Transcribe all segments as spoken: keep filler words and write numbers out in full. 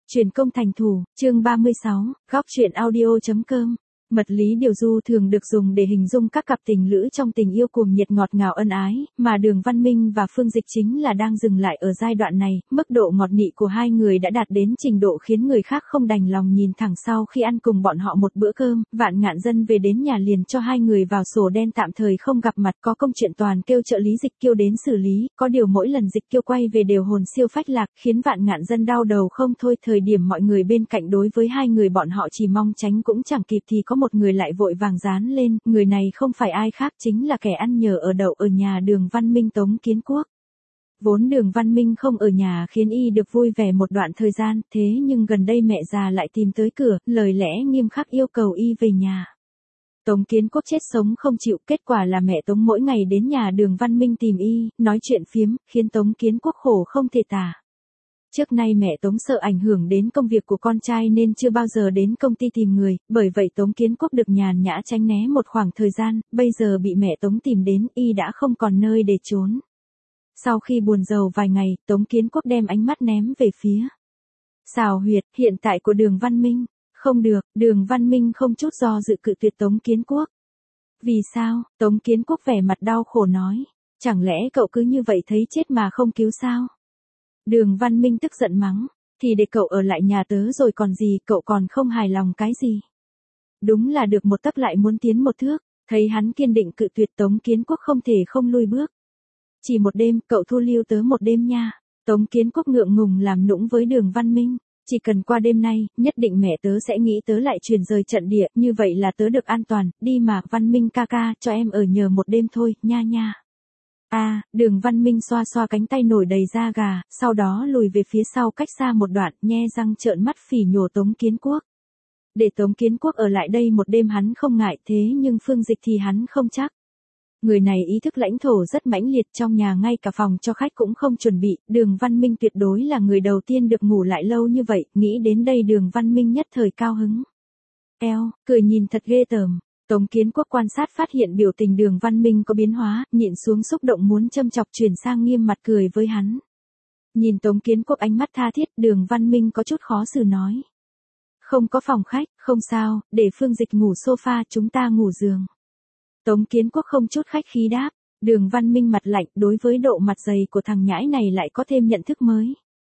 Truyền công thành thủ, chương ba mươi sáu, góc truyện audio.com. Mật lý điều du thường được dùng để hình dung các cặp tình lữ trong tình yêu cuồng nhiệt ngọt ngào ân ái, mà Đường Văn Minh và Phương Dịch chính là đang dừng lại ở giai đoạn này, mức độ ngọt nị của hai người đã đạt đến trình độ khiến người khác không đành lòng nhìn thẳng. Sau khi ăn cùng bọn họ một bữa cơm, Vạn Ngạn Dân về đến nhà liền cho hai người vào sổ đen tạm thời không gặp mặt, có công chuyện toàn kêu trợ lý Dịch Kiêu đến xử lý, có điều mỗi lần Dịch Kiêu quay về đều hồn siêu phách lạc, khiến Vạn Ngạn Dân đau đầu không thôi. Thời điểm mọi người bên cạnh đối với hai người bọn họ chỉ mong tránh cũng chẳng kịp thì có một người lại vội vàng dán lên, người này không phải ai khác chính là kẻ ăn nhờ ở đậu ở nhà Đường Văn Minh, Tống Kiến Quốc. Vốn Đường Văn Minh không ở nhà khiến y được vui vẻ một đoạn thời gian, thế nhưng gần đây mẹ già lại tìm tới cửa, lời lẽ nghiêm khắc yêu cầu y về nhà. Tống Kiến Quốc chết sống không chịu, kết quả là mẹ Tống mỗi ngày đến nhà Đường Văn Minh tìm y, nói chuyện phiếm, khiến Tống Kiến Quốc khổ không thể tả. Trước nay mẹ Tống sợ ảnh hưởng đến công việc của con trai nên chưa bao giờ đến công ty tìm người, bởi vậy Tống Kiến Quốc được nhàn nhã tránh né một khoảng thời gian, bây giờ bị mẹ Tống tìm đến, y đã không còn nơi để trốn. Sau khi buồn rầu vài ngày, Tống Kiến Quốc đem ánh mắt ném về phía xào huyệt hiện tại của Đường Văn Minh. Không được, Đường Văn Minh không chút do dự cự tuyệt Tống Kiến Quốc. Vì sao? Tống Kiến Quốc vẻ mặt đau khổ nói. Chẳng lẽ cậu cứ như vậy thấy chết mà không cứu sao? Đường Văn Minh tức giận mắng, thì để cậu ở lại nhà tớ rồi còn gì, cậu còn không hài lòng cái gì? Đúng là được một tấc lại muốn tiến một thước, thấy hắn kiên định cự tuyệt, Tống Kiến Quốc không thể không lui bước. Chỉ một đêm, cậu thu lưu tớ một đêm nha. Tống Kiến Quốc ngượng ngùng làm nũng với Đường Văn Minh, chỉ cần qua đêm nay, nhất định mẹ tớ sẽ nghĩ tớ lại chuyển rời trận địa, như vậy là tớ được an toàn, đi mà, Văn Minh ca ca, cho em ở nhờ một đêm thôi, nha nha. A, à, Đường Văn Minh xoa xoa cánh tay nổi đầy da gà, sau đó lùi về phía sau cách xa một đoạn, nhe răng trợn mắt phỉ nhổ Tống Kiến Quốc. Để Tống Kiến Quốc ở lại đây một đêm hắn không ngại, thế nhưng Phương Dịch thì hắn không chắc. Người này ý thức lãnh thổ rất mãnh liệt, trong nhà ngay cả phòng cho khách cũng không chuẩn bị, Đường Văn Minh tuyệt đối là người đầu tiên được ngủ lại lâu như vậy, nghĩ đến đây Đường Văn Minh nhất thời cao hứng. Eo, cười nhìn thật ghê tởm. Tống Kiến Quốc quan sát phát hiện biểu tình Đường Văn Minh có biến hóa, nhịn xuống xúc động muốn châm chọc, chuyển sang nghiêm mặt cười với hắn. Nhìn Tống Kiến Quốc ánh mắt tha thiết, Đường Văn Minh có chút khó xử nói. Không có phòng khách, không sao, để Phương Dịch ngủ sofa, chúng ta ngủ giường. Tống Kiến Quốc không chút khách khí đáp. Đường Văn Minh mặt lạnh, đối với độ mặt dày của thằng nhãi này lại có thêm nhận thức mới.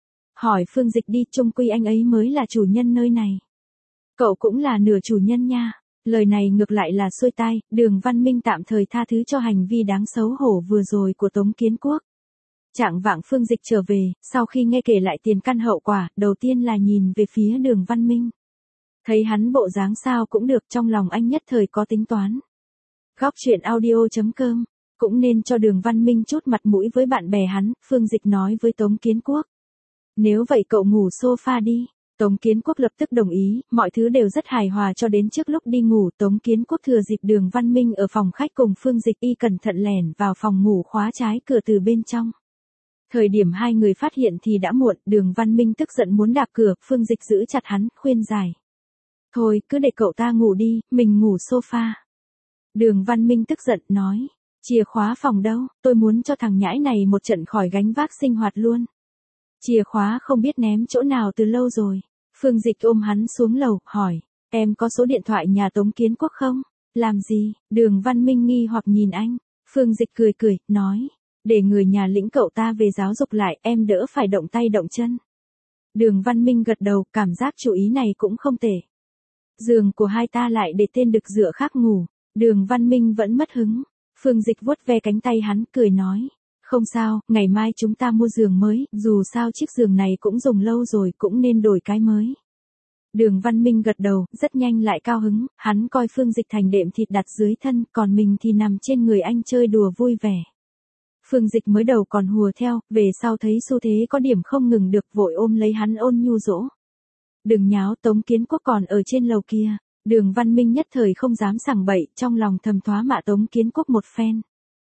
Hỏi Phương Dịch đi, chung quy anh ấy mới là chủ nhân nơi này. Cậu cũng là nửa chủ nhân nha. Lời này ngược lại là xuôi tai, Đường Văn Minh tạm thời tha thứ cho hành vi đáng xấu hổ vừa rồi của Tống Kiến Quốc. Trạng vạng Phương Dịch trở về, sau khi nghe kể lại tiền căn hậu quả, đầu tiên là nhìn về phía Đường Văn Minh. Thấy hắn bộ dáng sao cũng được, trong lòng anh nhất thời có tính toán. Góc truyện audio.com, cũng nên cho Đường Văn Minh chút mặt mũi với bạn bè hắn, Phương Dịch nói với Tống Kiến Quốc. Nếu vậy cậu ngủ sofa đi. Tống Kiến Quốc lập tức đồng ý, mọi thứ đều rất hài hòa cho đến trước lúc đi ngủ, Tống Kiến Quốc thừa dịp Đường Văn Minh ở phòng khách cùng Phương Dịch, y cẩn thận lẻn vào phòng ngủ khóa trái cửa từ bên trong. Thời điểm hai người phát hiện thì đã muộn, Đường Văn Minh tức giận muốn đạp cửa, Phương Dịch giữ chặt hắn, khuyên giải. Thôi, cứ để cậu ta ngủ đi, mình ngủ sofa. Đường Văn Minh tức giận nói, chìa khóa phòng đâu, tôi muốn cho thằng nhãi này một trận khỏi gánh vác sinh hoạt luôn. Chìa khóa không biết ném chỗ nào từ lâu rồi. Phương Dịch ôm hắn xuống lầu, hỏi, em có số điện thoại nhà Tống Kiến Quốc không? Làm gì? Đường Văn Minh nghi hoặc nhìn anh. Phương Dịch cười cười, nói, để người nhà lĩnh cậu ta về giáo dục lại, em đỡ phải động tay động chân. Đường Văn Minh gật đầu, cảm giác chủ ý này cũng không tệ. Giường của hai ta lại để tên đực dựa khác ngủ. Đường Văn Minh vẫn mất hứng. Phương Dịch vuốt ve cánh tay hắn, cười nói. Không sao, ngày mai chúng ta mua giường mới, dù sao chiếc giường này cũng dùng lâu rồi, cũng nên đổi cái mới. Đường Văn Minh gật đầu, rất nhanh lại cao hứng, hắn coi Phương Dịch thành đệm thịt đặt dưới thân, còn mình thì nằm trên người anh chơi đùa vui vẻ. Phương Dịch mới đầu còn hùa theo, về sau thấy xu thế có điểm không ngừng được, vội ôm lấy hắn ôn nhu dỗ. Đừng nháo, Tống Kiến Quốc còn ở trên lầu kia. Đường Văn Minh nhất thời không dám sảng bậy, trong lòng thầm thoá mạ Tống Kiến Quốc một phen.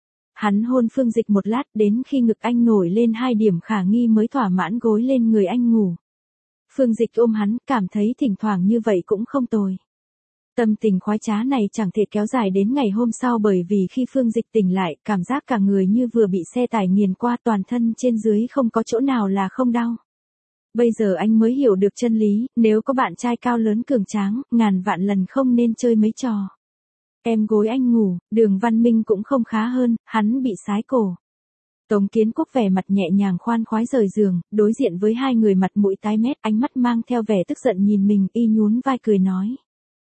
Hắn hôn Phương Dịch một lát, đến khi ngực anh nổi lên hai điểm khả nghi mới thỏa mãn gối lên người anh ngủ. Phương Dịch ôm hắn, cảm thấy thỉnh thoảng như vậy cũng không tồi. Tâm tình khoái trá này chẳng thể kéo dài đến ngày hôm sau, bởi vì khi Phương Dịch tỉnh lại, cảm giác cả người như vừa bị xe tải nghiền qua, toàn thân trên dưới không có chỗ nào là không đau. Bây giờ anh mới hiểu được chân lý, nếu có bạn trai cao lớn cường tráng, ngàn vạn lần không nên chơi mấy trò. Em gối anh ngủ, Đường Văn Minh cũng không khá hơn, hắn bị sái cổ. Tống Kiến Quốc vẻ mặt nhẹ nhàng khoan khoái rời giường, đối diện với hai người mặt mũi tái mét, ánh mắt mang theo vẻ tức giận nhìn mình, y nhún vai cười nói.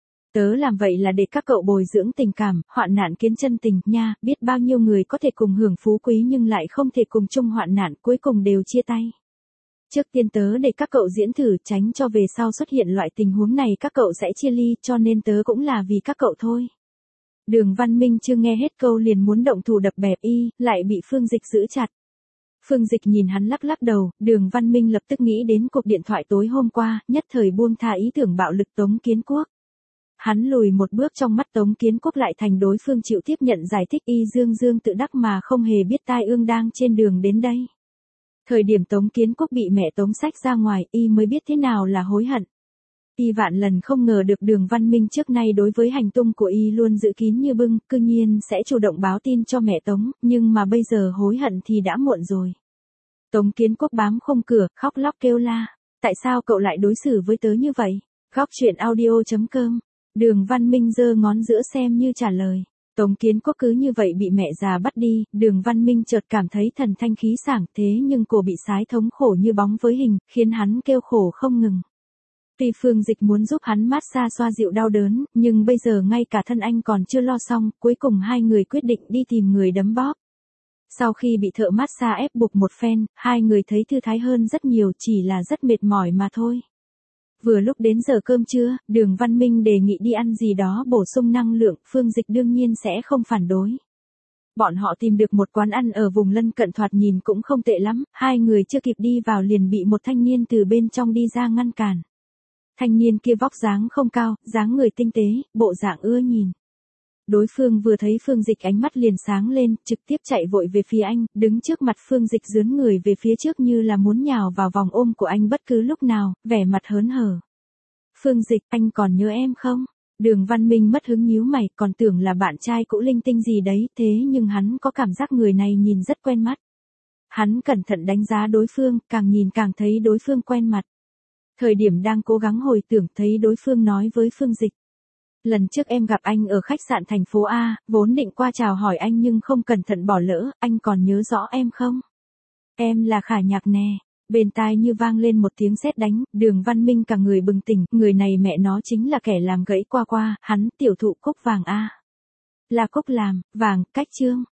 Tớ làm vậy là để các cậu bồi dưỡng tình cảm, hoạn nạn kiến chân tình, nha, biết bao nhiêu người có thể cùng hưởng phú quý nhưng lại không thể cùng chung hoạn nạn, cuối cùng đều chia tay. Trước tiên tớ để các cậu diễn thử, tránh cho về sau xuất hiện loại tình huống này các cậu sẽ chia ly, cho nên tớ cũng là vì các cậu thôi. Đường Văn Minh chưa nghe hết câu liền muốn động thủ đập bẹp y, lại bị Phương Dịch giữ chặt. Phương Dịch nhìn hắn lắc lắc đầu, Đường Văn Minh lập tức nghĩ đến cuộc điện thoại tối hôm qua, nhất thời buông tha ý tưởng bạo lực Tống Kiến Quốc. Hắn lùi một bước, trong mắt Tống Kiến Quốc lại thành đối phương chịu tiếp nhận giải thích, y dương dương tự đắc mà không hề biết tai ương đang trên đường đến đây. Thời điểm Tống Kiến Quốc bị mẹ tống xách ra ngoài, y mới biết thế nào là hối hận. Y vạn lần không ngờ được Đường Văn Minh trước nay đối với hành tung của y luôn giữ kín như bưng, cư nhiên sẽ chủ động báo tin cho mẹ Tống, nhưng mà bây giờ hối hận thì đã muộn rồi. Tống Kiến Quốc bám khung cửa, khóc lóc kêu la, tại sao cậu lại đối xử với tớ như vậy? Góc truyện audio chấm com. Đường Văn Minh giơ ngón giữa xem như trả lời. Tống Kiến Quốc cứ như vậy bị mẹ già bắt đi, Đường Văn Minh chợt cảm thấy thần thanh khí sảng, thế nhưng cổ bị sái thống khổ như bóng với hình, khiến hắn kêu khổ không ngừng. Tuy Phương Dịch muốn giúp hắn mát xa xoa dịu đau đớn, nhưng bây giờ ngay cả thân anh còn chưa lo xong, cuối cùng hai người quyết định đi tìm người đấm bóp. Sau khi bị thợ mát xa ép buộc một phen, hai người thấy thư thái hơn rất nhiều, chỉ là rất mệt mỏi mà thôi. Vừa lúc đến giờ cơm trưa, Đường Văn Minh đề nghị đi ăn gì đó bổ sung năng lượng, Phương Dịch đương nhiên sẽ không phản đối. Bọn họ tìm được một quán ăn ở vùng lân cận thoạt nhìn cũng không tệ lắm, hai người chưa kịp đi vào liền bị một thanh niên từ bên trong đi ra ngăn cản. Thanh niên kia vóc dáng không cao, dáng người tinh tế, bộ dạng ưa nhìn. Đối phương vừa thấy Phương Dịch ánh mắt liền sáng lên, trực tiếp chạy vội về phía anh, đứng trước mặt Phương Dịch dướn người về phía trước như là muốn nhào vào vòng ôm của anh bất cứ lúc nào, vẻ mặt hớn hở. Phương Dịch, anh còn nhớ em không? Đường Văn Minh mất hứng nhíu mày, còn tưởng là bạn trai cũ linh tinh gì đấy, thế nhưng hắn có cảm giác người này nhìn rất quen mắt. Hắn cẩn thận đánh giá đối phương, càng nhìn càng thấy đối phương quen mặt. Thời điểm đang cố gắng hồi tưởng thấy đối phương nói với Phương Dịch. Lần trước em gặp anh ở khách sạn thành phố A, vốn định qua chào hỏi anh nhưng không cẩn thận bỏ lỡ, anh còn nhớ rõ em không? Em là Khả Nhạc nè. Bên tai như vang lên một tiếng sét đánh, Đường Văn Minh cả người bừng tỉnh, người này mẹ nó chính là kẻ làm gãy qua qua, hắn tiểu thụ Cúc Vàng A. Là Cúc làm, vàng, cách trương.